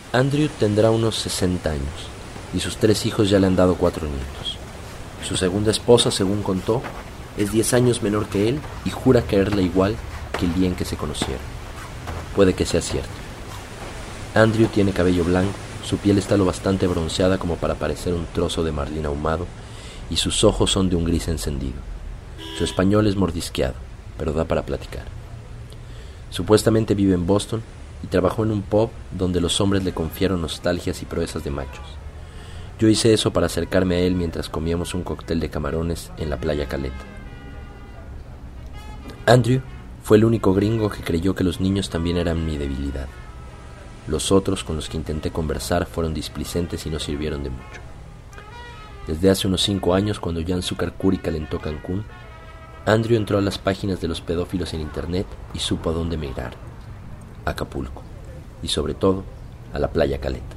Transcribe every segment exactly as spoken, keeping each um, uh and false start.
Andrew tendrá unos sesenta años y sus tres hijos ya le han dado cuatro nietos. Su segunda esposa, según contó, es diez años menor que él y jura quererla igual que el día en que se conocieron. Puede que sea cierto. Andrew tiene cabello blanco, su piel está lo bastante bronceada como para parecer un trozo de marlín ahumado y sus ojos son de un gris encendido. Su español es mordisqueado, pero da para platicar. Supuestamente vive en Boston y trabajó en un pub donde los hombres le confiaron nostalgias y proezas de machos. Yo hice eso para acercarme a él mientras comíamos un cóctel de camarones en la playa Caleta. Andrew fue el único gringo que creyó que los niños también eran mi debilidad. Los otros con los que intenté conversar fueron displicentes y no sirvieron de mucho. Desde hace unos cinco años, cuando Jan Sucarcuri calentó Cancún, Andrew entró a las páginas de los pedófilos en internet y supo a dónde migrar: a Acapulco y sobre todo a la playa Caleta.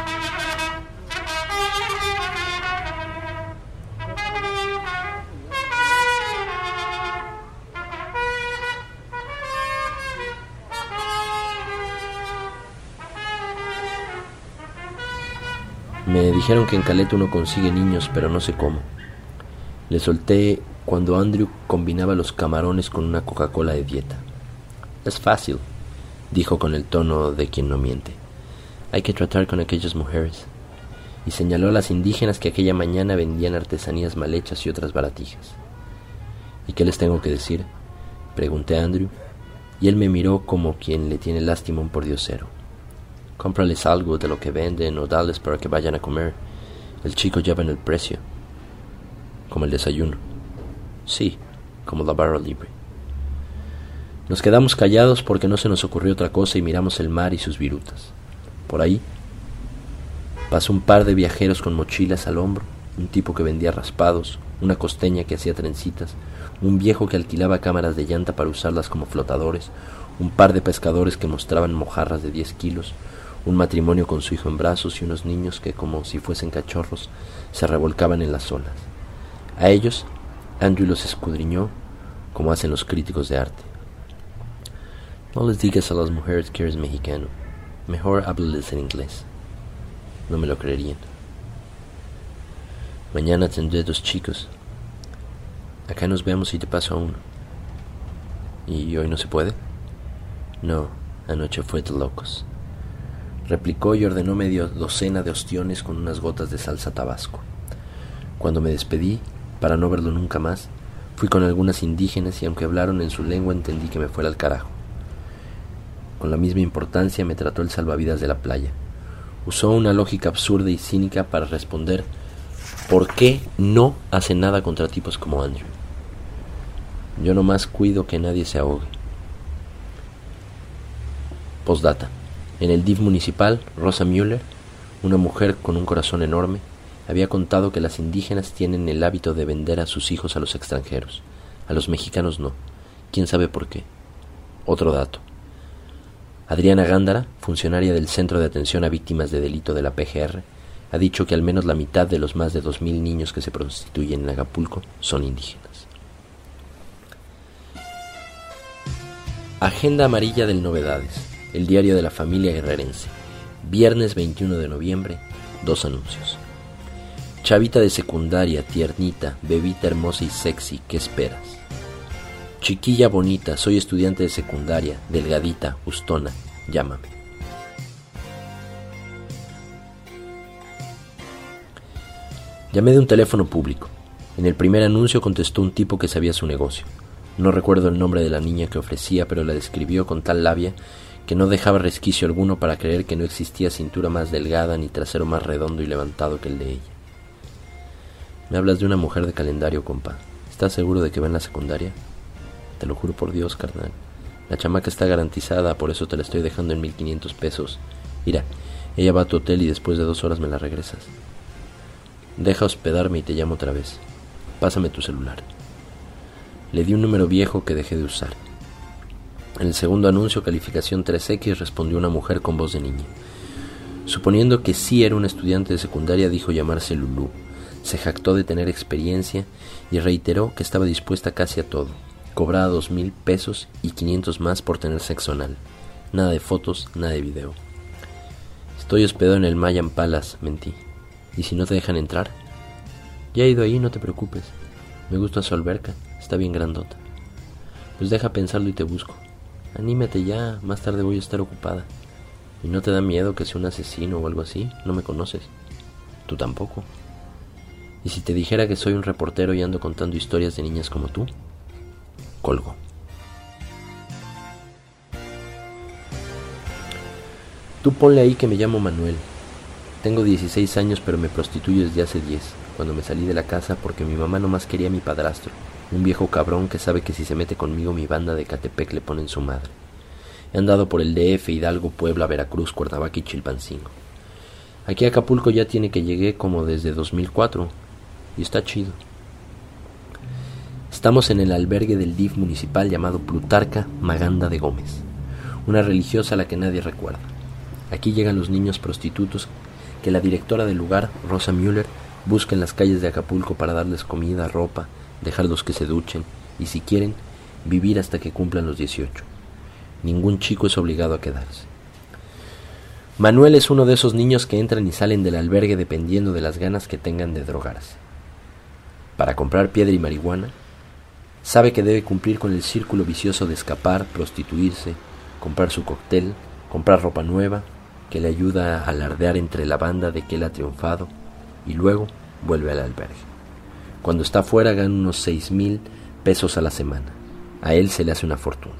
Me dijeron que en Caleta uno consigue niños, pero no sé cómo. Le solté cuando Andrew combinaba los camarones con una Coca-Cola de dieta. Es fácil, dijo con el tono de quien no miente. Hay que tratar con aquellas mujeres. Y señaló a las indígenas que aquella mañana vendían artesanías mal hechas y otras baratijas. ¿Y qué les tengo que decir?, pregunté a Andrew, y él me miró como quien le tiene lástima a un pordiosero. Cómprales algo de lo que venden o dales para que vayan a comer. El chico lleva en el precio. Como el desayuno. Sí, como la barra libre. Nos quedamos callados porque no se nos ocurrió otra cosa y miramos el mar y sus virutas. Por ahí pasó un par de viajeros con mochilas al hombro, un tipo que vendía raspados, una costeña que hacía trencitas, un viejo que alquilaba cámaras de llanta para usarlas como flotadores, un par de pescadores que mostraban mojarras de diez kilos, un matrimonio con su hijo en brazos y unos niños que, como si fuesen cachorros, se revolcaban en las olas. A ellos, Andrew los escudriñó como hacen los críticos de arte. No les digas a las mujeres que eres mexicano. Mejor háblales en inglés. No me lo creerían. Mañana tendré dos chicos. Acá nos vemos y te paso a uno. ¿Y hoy no se puede? No, anoche fue de locos. Replicó y ordenó medio docena de ostiones con unas gotas de salsa tabasco. Cuando me despedí, para no verlo nunca más, fui con algunas indígenas y aunque hablaron en su lengua entendí que me fuera al carajo. Con la misma importancia me trató el salvavidas de la playa. Usó una lógica absurda y cínica para responder ¿por qué no hace nada contra tipos como Andrew? Yo nomás cuido que nadie se ahogue. Postdata. En el D I F municipal, Rosa Müller, una mujer con un corazón enorme, había contado que las indígenas tienen el hábito de vender a sus hijos a los extranjeros. A los mexicanos no. ¿Quién sabe por qué? Otro dato. Adriana Gándara, funcionaria del Centro de Atención a Víctimas de Delito de la P G R, ha dicho que al menos la mitad de los más de dos mil niños que se prostituyen en Acapulco son indígenas. Agenda amarilla del Novedades, el diario de la familia guerrerense. Viernes veintiuno de noviembre, dos anuncios. Chavita de secundaria, tiernita, bebita hermosa y sexy, ¿qué esperas? Chiquilla bonita, soy estudiante de secundaria, delgadita, hustona, llámame. Llamé de un teléfono público. En el primer anuncio contestó un tipo que sabía su negocio. No recuerdo el nombre de la niña que ofrecía, pero la describió con tal labia que no dejaba resquicio alguno para creer que no existía cintura más delgada ni trasero más redondo y levantado que el de ella. Me hablas de una mujer de calendario, compa. ¿Estás seguro de que va en la secundaria? Te lo juro por Dios, carnal. La chamaca está garantizada, por eso te la estoy dejando en mil quinientos pesos. Mira, ella va a tu hotel y después de dos horas me la regresas. Deja hospedarme y te llamo otra vez. Pásame tu celular. Le di un número viejo que dejé de usar. En el segundo anuncio, calificación tres equis, respondió una mujer con voz de niña. Suponiendo que sí era una estudiante de secundaria, dijo llamarse Lulú. Se jactó de tener experiencia y reiteró que estaba dispuesta casi a todo. Cobraba dos mil pesos y quinientos más por tener sexo anal. Nada de fotos, nada de video. Estoy hospedado en el Mayan Palace, mentí. ¿Y si no te dejan entrar? Ya he ido ahí, no te preocupes. Me gusta su alberca, está bien grandota. Pues deja pensarlo y te busco. Anímate ya, más tarde voy a estar ocupada. ¿Y no te da miedo que sea un asesino o algo así? No me conoces. Tú tampoco. ¿Y si te dijera que soy un reportero y ando contando historias de niñas como tú? Colgo. Tú ponle ahí que me llamo Manuel. Tengo dieciséis años, pero me prostituyo desde hace diez, cuando me salí de la casa porque mi mamá nomás quería a mi padrastro, un viejo cabrón que sabe que si se mete conmigo mi banda de Catepec le ponen su madre. He andado por el D F, Hidalgo, Puebla, Veracruz, Cuernavaca y Chilpancingo. Aquí a Acapulco ya tiene que llegué como desde dos mil cuatro, y está chido. Estamos en el albergue del D I F municipal llamado Plutarca Maganda de Gómez, una religiosa a la que nadie recuerda. Aquí llegan los niños prostitutos que la directora del lugar, Rosa Müller, busca en las calles de Acapulco para darles comida, ropa, dejarlos que se duchen y, si quieren, vivir hasta que cumplan los dieciocho. Ningún chico es obligado a quedarse. Manuel es uno de esos niños que entran y salen del albergue dependiendo de las ganas que tengan de drogarse. Para comprar piedra y marihuana, sabe que debe cumplir con el círculo vicioso de escapar, prostituirse, comprar su cóctel, comprar ropa nueva, que le ayuda a alardear entre la banda de que él ha triunfado, y luego vuelve al albergue. Cuando está afuera gana unos seis mil pesos a la semana. A él se le hace una fortuna.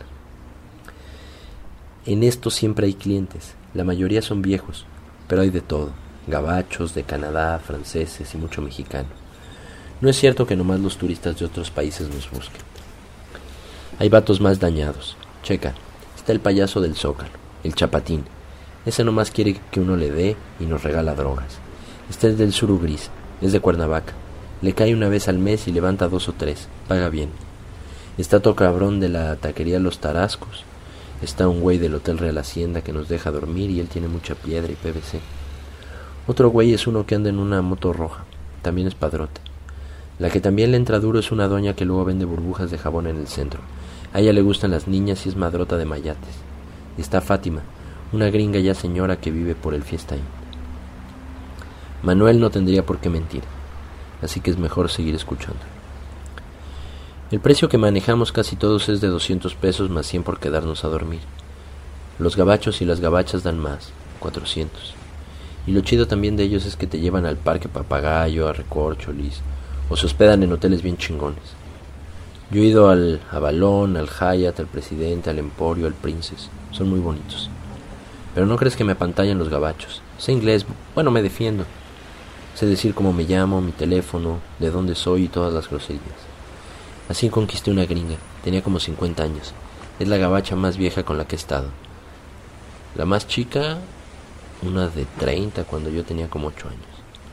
En esto siempre hay clientes, la mayoría son viejos, pero hay de todo, gabachos, de Canadá, franceses y mucho mexicano. No es cierto que nomás los turistas de otros países nos busquen. Hay vatos más dañados. Checa, está el payaso del Zócalo, el Chapatín. Ese nomás quiere que uno le dé y nos regala drogas. Este es del Suru Gris, es de Cuernavaca. Le cae una vez al mes y levanta dos o tres, paga bien. Está otro cabrón de la taquería Los Tarascos. Está un güey del Hotel Real Hacienda que nos deja dormir y él tiene mucha piedra y P V C. Otro güey es uno que anda en una moto roja, también es padrote. La que también le entra duro es una doña que luego vende burbujas de jabón en el centro. A ella le gustan las niñas y es madrota de mayates. Y está Fátima, una gringa ya señora que vive por el Fiesta Inn. Manuel no tendría por qué mentir, así que es mejor seguir escuchando. El precio que manejamos casi todos es de doscientos pesos más cien por quedarnos a dormir. Los gabachos y las gabachas dan más, cuatrocientos. Y lo chido también de ellos es que te llevan al Parque Papagayo, a Recorcholis, o se hospedan en hoteles bien chingones. Yo he ido al Avalon, al Hyatt, al Presidente, al Emporio, al Princess. Son muy bonitos. Pero no crees que me apantallan los gabachos. Sé inglés, bueno, me defiendo. Sé decir cómo me llamo, mi teléfono, de dónde soy y todas las groserías. Así conquisté una gringa, tenía como cincuenta años. Es la gabacha más vieja con la que he estado. La más chica, una de treinta, cuando yo tenía como ocho años.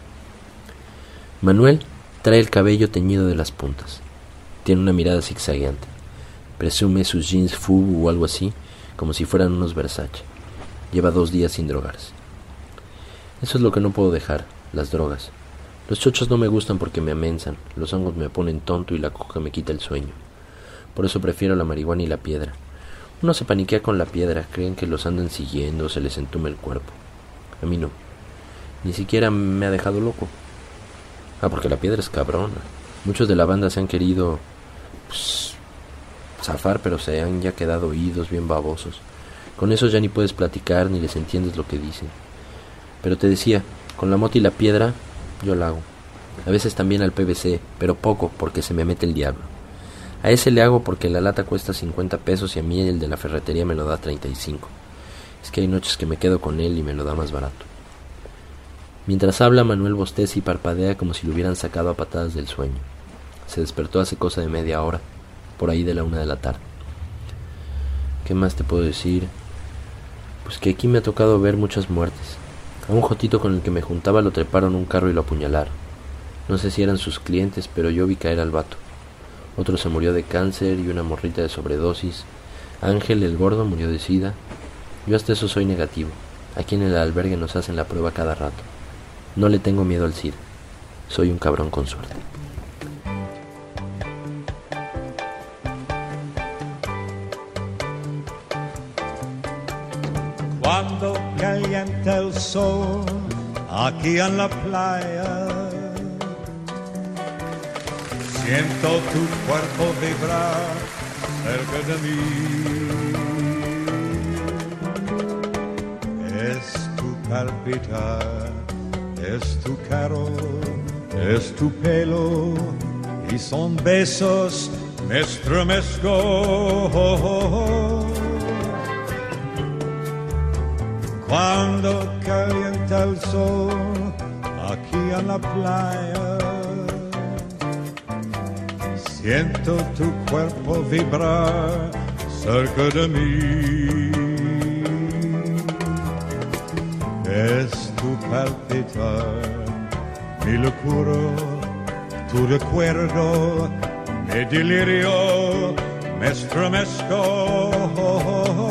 Manuel trae el cabello teñido de las puntas. Tiene una mirada zigzagueante. Presume sus jeans Fubu o algo así, como si fueran unos Versace. Lleva dos días sin drogarse. Eso es lo que no puedo dejar, las drogas. Los chochos no me gustan porque me amensan, los hongos me ponen tonto y la coca me quita el sueño. Por eso prefiero la marihuana y la piedra. Uno se paniquea con la piedra, creen que los andan siguiendo, se les entume el cuerpo. A mí no. Ni siquiera me ha dejado loco. Ah, porque la piedra es cabrona. Muchos de la banda se han querido pues, zafar, pero se han ya quedado oídos bien babosos. Con esos ya ni puedes platicar ni les entiendes lo que dicen. Pero te decía, con la mota y la piedra yo la hago. A veces también al P V C, pero poco porque se me mete el diablo. A ese le hago porque la lata cuesta cincuenta pesos y a mí el de la ferretería me lo da treinta y cinco. Es que hay noches que me quedo con él y me lo da más barato. Mientras habla, Manuel bosteza y parpadea como si lo hubieran sacado a patadas del sueño. Se despertó hace cosa de media hora, por ahí de la una de la tarde. ¿Qué más te puedo decir? Pues que aquí me ha tocado ver muchas muertes. A un jotito con el que me juntaba lo treparon un carro y lo apuñalaron. No sé si eran sus clientes, pero yo vi caer al vato. Otro se murió de cáncer y una morrita de sobredosis. Ángel, el gordo, murió de sida. Yo hasta eso soy negativo. Aquí en el albergue nos hacen la prueba cada rato. No le tengo miedo al SIDA. Soy un cabrón con suerte. Cuando calienta el sol aquí en la playa, siento tu cuerpo vibrar cerca de mí. Es tu palpitar, es tu calor, es tu pelo, y son besos, me estremezco. Cuando calienta el sol aquí en la playa, siento tu cuerpo vibrar cerca de mí. Es tu palpitar, mi locura, tu recuerdo, mi delirio, me estremezco.